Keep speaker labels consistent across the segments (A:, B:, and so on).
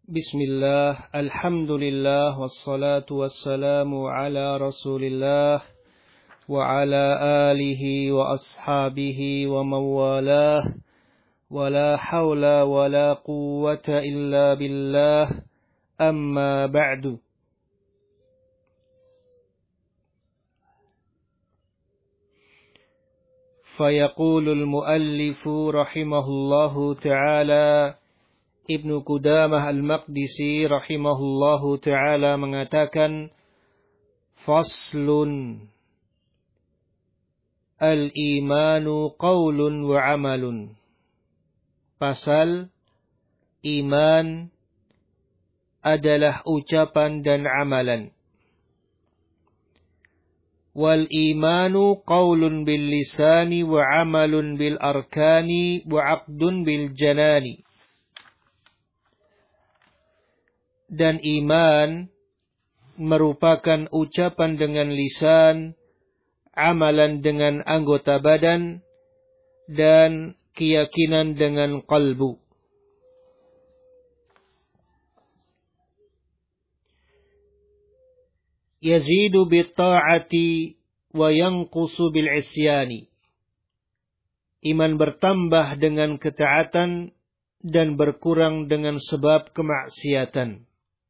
A: Bismillah, alhamdulillah, wassalatu wassalamu ala rasulillah, wa ala alihi wa ashabihi wa mawalah, wa la hawla wa la quwwata illa billah, amma ba'du. Fayaqulul muallifu rahimahullahu ta'ala, Ibnu Qudamah al-Maqdisi rahimahullahu ta'ala mengatakan, Faslun, al-imanu qawlun wa amalun. Pasal, iman adalah ucapan dan amalan. Wal imanu qawlun bil lisani wa amalun bil arkani wa aqdun bil janani. Dan iman merupakan ucapan dengan lisan, amalan dengan anggota badan, dan keyakinan dengan qalbu. Yazidu bitta'ati wa yanqusu bil isyani. Iman bertambah dengan ketaatan dan berkurang dengan sebab kemaksiatan.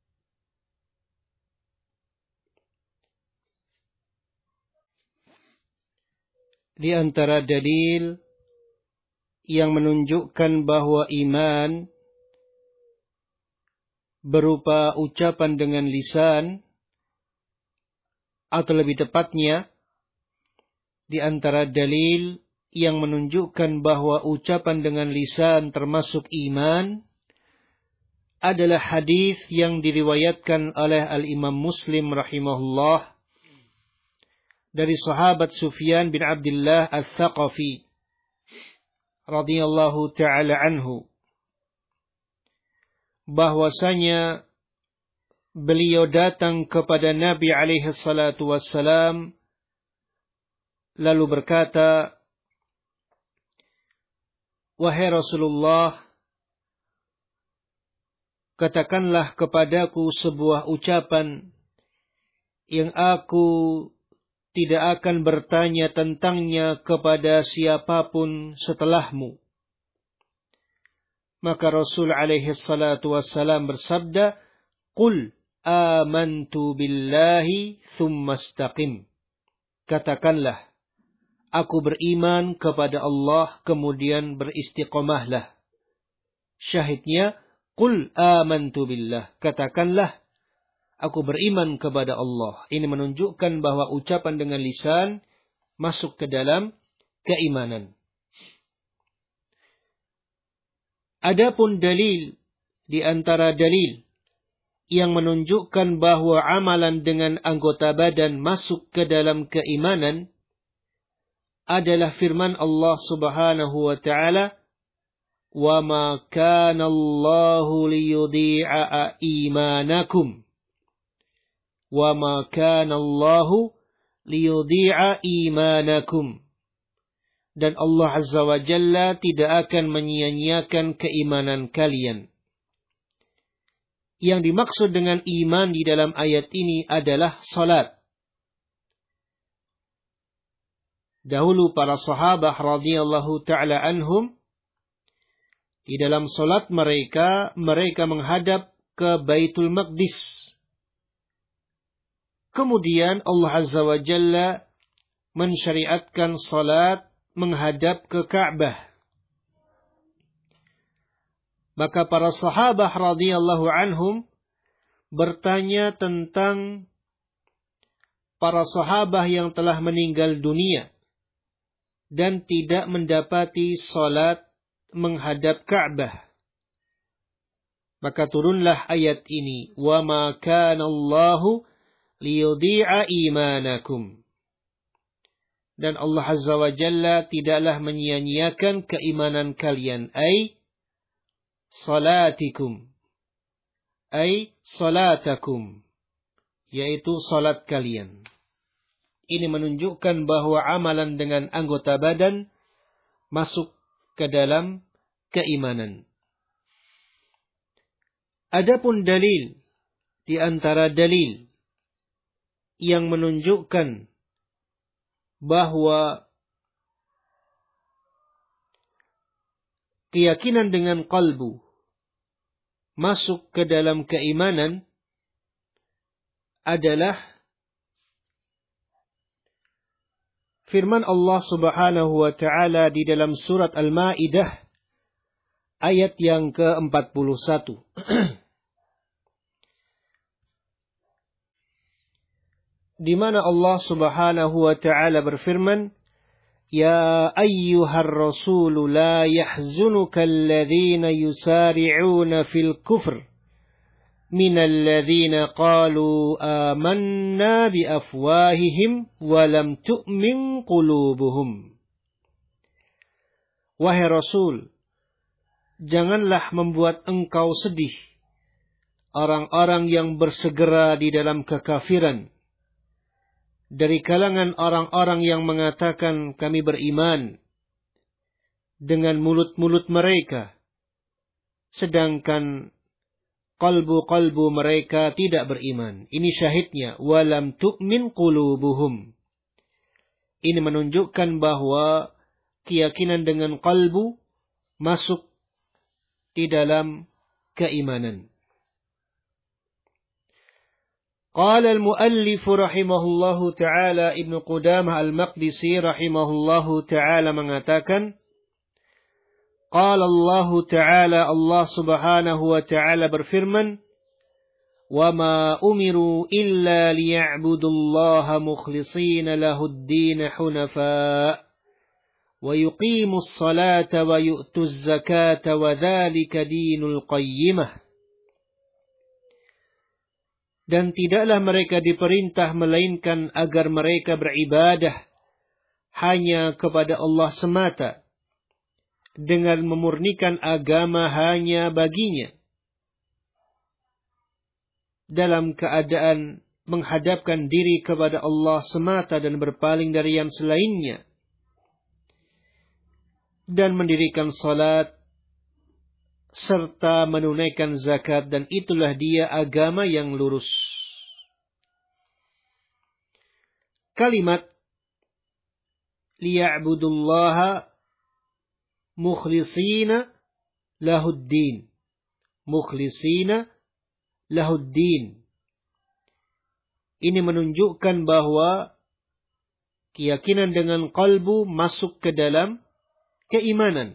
A: Di antara dalil yang menunjukkan bahwa iman berupa ucapan dengan lisan, atau lebih tepatnya, di antara dalil yang menunjukkan bahwa ucapan dengan lisan termasuk iman, adalah hadis yang diriwayatkan oleh Al-Imam Muslim rahimahullah, dari sahabat Sufyan bin Abdullah Al-Thaqafi radhiyallahu ta'ala anhu, bahwasanya beliau datang kepada Nabi alaihi salatu wassalam lalu berkata, "Wahai Rasulullah, katakanlah kepadaku sebuah ucapan yang aku tidak akan bertanya tentangnya kepada siapapun setelahmu." Maka Rasul alaihi salatu wassalam bersabda, "Qul amantu billahi thumma istaqim." Katakanlah, aku beriman kepada Allah, kemudian beristiqomahlah. Syahidnya, Qul amantu billah. Katakanlah, aku beriman kepada Allah. Ini menunjukkan bahwa ucapan dengan lisan masuk ke dalam keimanan. Adapun dalil di antara dalil yang menunjukkan bahwa amalan dengan anggota badan masuk ke dalam keimanan adalah firman Allah Subhanahu wa ta'ala, "Wa ma kana Allahu liyudhi'a imanakum." Wa ma kana Allahu liyudhi'a imanakum. Dan Allah Azza wa Jalla tidak akan menyia-nyiakan keimanan kalian. Yang dimaksud dengan iman di dalam ayat ini adalah salat. Dahulu para sahabat radhiyallahu ta'ala anhum, di dalam salat mereka menghadap ke Baitul Maqdis. Kemudian Allah Azza wa Jalla mensyariatkan salat menghadap ke Ka'bah. Maka para sahabat radhiyallahu anhum bertanya tentang para sahabat yang telah meninggal dunia dan tidak mendapati salat menghadap Ka'bah. Maka turunlah ayat ini, "Wa ma kana Allahu liyudhi'a imanakum." Dan Allah Azza wa Jalla tidaklah menyia-nyiakan keimanan kalian, ay salatikum, ay salatakum, yaitu salat kalian. Ini menunjukkan bahwa amalan dengan anggota badan masuk ke dalam keimanan. Adapun dalil di antara dalil yang menunjukkan bahwa keyakinan dengan qalbu masuk ke dalam keimanan adalah firman Allah Subhanahu wa taala di dalam surat Al-Maidah ayat yang ke-41. Di mana Allah Subhanahu wa taala berfirman, "Ya ayyuhar rasul la yahzunuka alladhina yusari'una fil kufr minal ladzina qalu amanna bi afwahihim wa lam tu'min qulubuhum." Wahai Rasul, janganlah membuat engkau sedih orang-orang yang bersegera di dalam kekafiran dari kalangan orang-orang yang mengatakan kami beriman dengan mulut-mulut mereka, sedangkan qalbu mereka tidak beriman. Ini syahidnya, walam tu'min qulubuhum. Ini menunjukkan bahwa keyakinan dengan qalbu masuk di dalam keimanan. Qala al-muallif rahimahullahu ta'ala, Ibnu Qudamah al-Maqdisi rahimahullahu ta'ala mengatakan, Qala Allah ta'ala, Allah subhanahu wa ta'ala berfirman, Wa ma umiru illa liya'budullaha mukhlishina lahud-din hunafa wa yuqimus salata wa yu'tuz zakata wa dhalika dinul qayyimah. Dan tidaklah mereka diperintah melainkan agar mereka beribadah hanya kepada Allah semata, dengan memurnikan agama hanya baginya, dalam keadaan menghadapkan diri kepada Allah semata dan berpaling dari yang selainnya, dan mendirikan salat serta menunaikan zakat, dan itulah dia agama yang lurus. Kalimat liya'budullaha mukhlishina lahuddin, mukhlishina lahuddin, ini menunjukkan bahwa keyakinan dengan qalbu masuk ke dalam keimanan.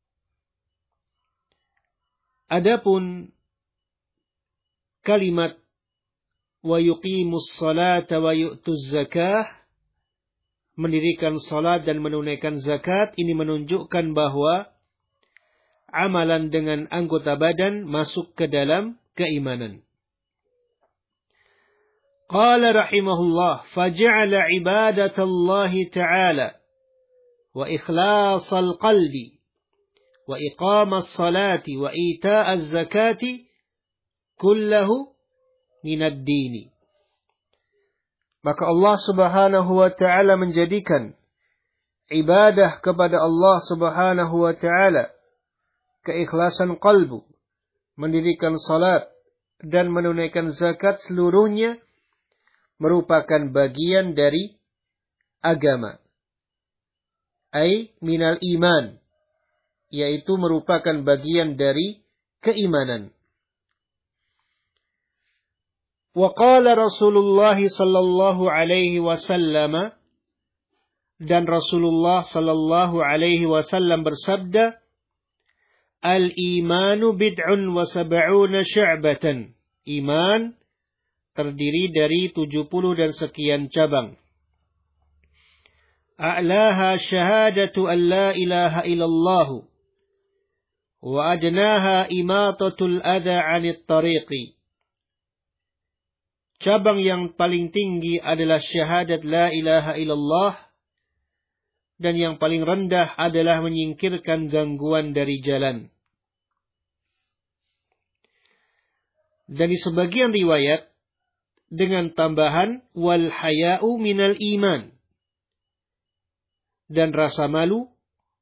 A: Adapun kalimat wa yuqimus salata wa yu'tuz zakah, mendirikan salat dan menunaikan zakat, ini menunjukkan bahwa amalan dengan anggota badan masuk ke dalam keimanan. Qala rahimahullah, faja'ala ibadatallahi ta'ala wa ikhlasal qalbi wa iqamas salati wa ita'az zakati kullahu minad dini. Maka Allah Subhanahu wa ta'ala menjadikan ibadah kepada Allah Subhanahu wa ta'ala, keikhlasan qalbu, mendirikan salat dan menunaikan zakat, seluruhnya merupakan bagian dari agama. Ai minal iman, yaitu merupakan bagian dari keimanan. Wa qala Rasulullah sallallahu alaihi wasallam, dan Rasulullah sallallahu alaihi wasallam bersabda, Al-imanu bid'un wa sab'una syu'batan. Iman terdiri dari 70 dan sekian cabang. A'laha syahadatu an la ilaha illallah wa adnaha imatatul adha 'anit tariqi. Cabang yang paling tinggi adalah syahadat la ilaha illallah, dan yang paling rendah adalah menyingkirkan gangguan dari jalan. Dan di sebagian riwayat dengan tambahan wal haya'u minal iman, dan rasa malu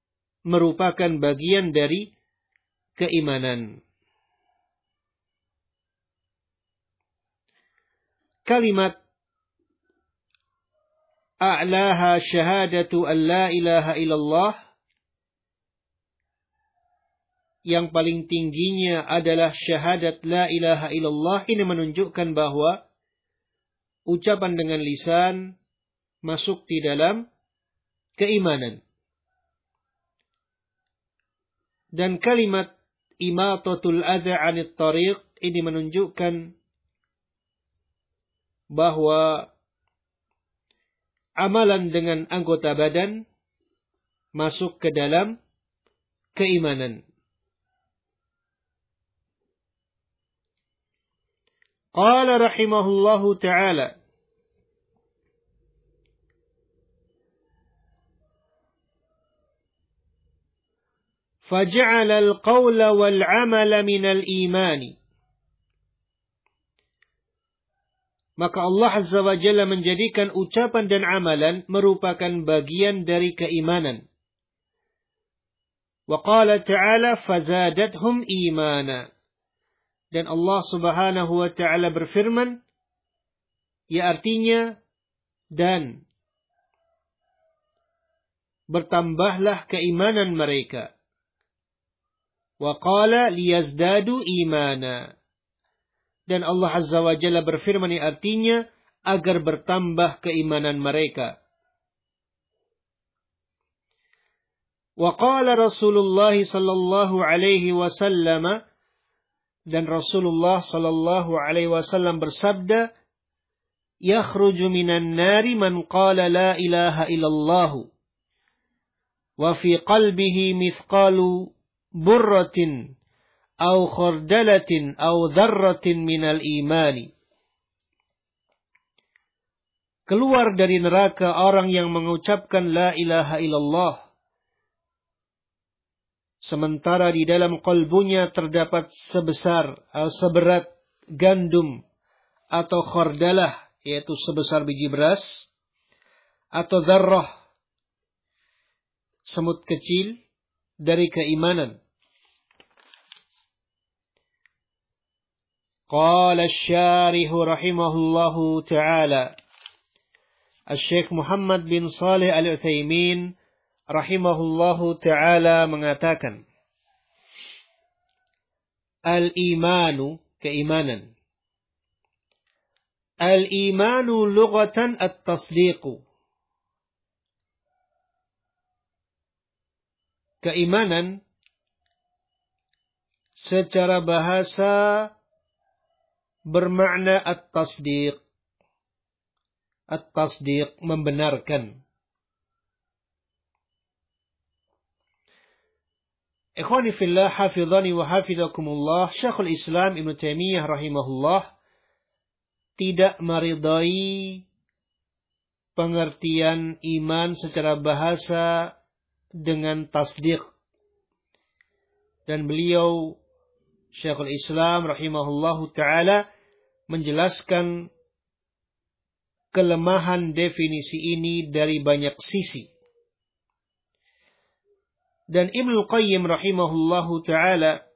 A: merupakan bagian dari keimanan. kalimat a'laha syahadatu an la ilaha illallah, yang paling tingginya adalah syahadat la ilaha illallah. Ini menunjukkan bahwa ucapan dengan lisan masuk di dalam keimanan. Dan kalimat imatatul adza 'anit thariq ini menunjukkan bahwa amalan dengan anggota badan masuk ke dalam keimanan. Qala rahimahullahu ta'ala, فَجَعَلَ الْقَوْلَ وَالْعَمَلَ مِنَ الْإِيمَانِ. Maka Allah Azza wa Jalla menjadikan ucapan dan amalan merupakan bagian dari keimanan. Wa qala ta'ala fazadathum imana. Dan Allah Subhanahu wa ta'ala berfirman, ya artinya, dan bertambahlah keimanan mereka. Wa qala liyazdadu imana. Dan Allah Azza wa Jalla berfirman, yang artinya agar bertambah keimanan mereka. Wa qala Rasulullah sallallahu alaihi wasallam, dan Rasulullah sallallahu alaihi wasallam bersabda, yakhruju minan nari man qala la ilaha illallah wa fi qalbihi mithqalu burratin aw khardalatin aw dzarratin minal imani. Keluar dari neraka orang yang mengucapkan la ilaha illallah, sementara di dalam kalbunya terdapat seberat gandum atau khardalah, yaitu sebesar biji beras, atau dzarrah, semut kecil dari keimanan. Qala asy-syarih rahimahullahu ta'ala, Asy-Syaikh Muhammad bin Shalih Al-Utsaimin rahimahullahu ta'ala mengatakan, al-imanu, keimanan. Al-imanu lughatan at-tasdiqu. Keimanan secara bahasa bermakna at-tasdiq. At-tasdiq, membenarkan. Ikhwani fillah, hafidhani wa hafidhakumullah, Syekhul Islam Ibnu Taimiyah rahimahullah tidak meridai pengertian iman secara bahasa dengan tasdiq. Dan beliau, Syekhul Islam rahimahullahu ta'ala, menjelaskan kelemahan definisi ini dari banyak sisi. Dan Ibnu Qayyim rahimahullahu ta'ala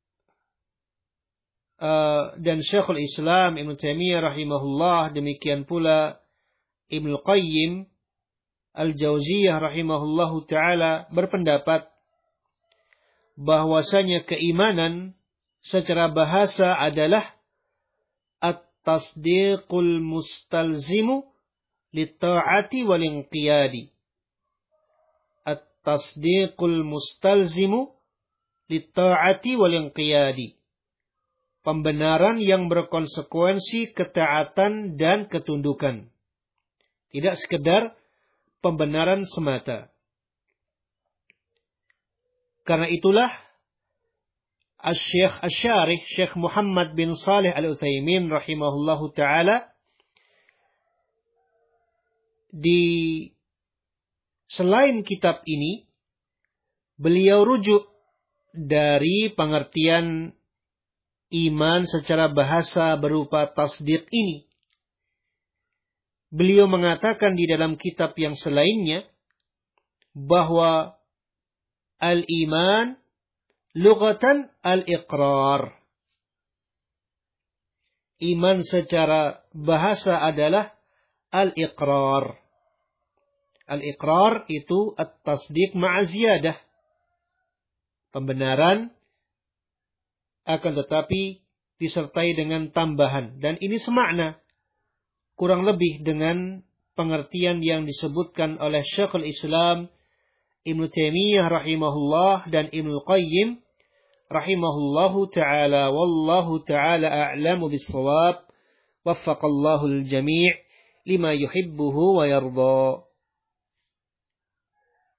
A: dan Syekhul Islam Ibnu Taimiyah rahimahullah, demikian pula Ibnu Qayyim Al-Jauziyah rahimahullahu ta'ala berpendapat bahwasanya keimanan secara bahasa adalah at-tasdiqul mustalzimu lit-ta'ati wal-inqiyadi. At-tasdiqul mustalzimu lit-ta'ati wal-inqiyadi. Pembenaran yang berkonsekuensi ketaatan dan ketundukan. Tidak sekedar pembenaran semata. Karena itulah Asy-Syaikh Asy-Syarih, Syekh Muhammad bin Shalih Al-Utsaimin rahimahullahu ta'ala, di selain kitab ini, beliau rujuk dari pengertian iman secara bahasa berupa tasdiq ini. Beliau mengatakan di dalam kitab yang selainnya bahwa al-iman lughatan al-iqrar. iman secara bahasa adalah al-iqrar. Al-iqrar itu at-tasdiq ma'a ziyadah. Pembenaran akan tetapi disertai dengan tambahan. Dan ini semakna kurang lebih dengan pengertian yang disebutkan oleh Syekhul Islam Ibnu Taimiyah rahimahullah dan Ibnu Qayyim rahimahullahu ta'ala. Wallahu ta'ala a'lamu bis-shawab. Waffaqallahu al-jami' lima yuhibbuhu wa yarda.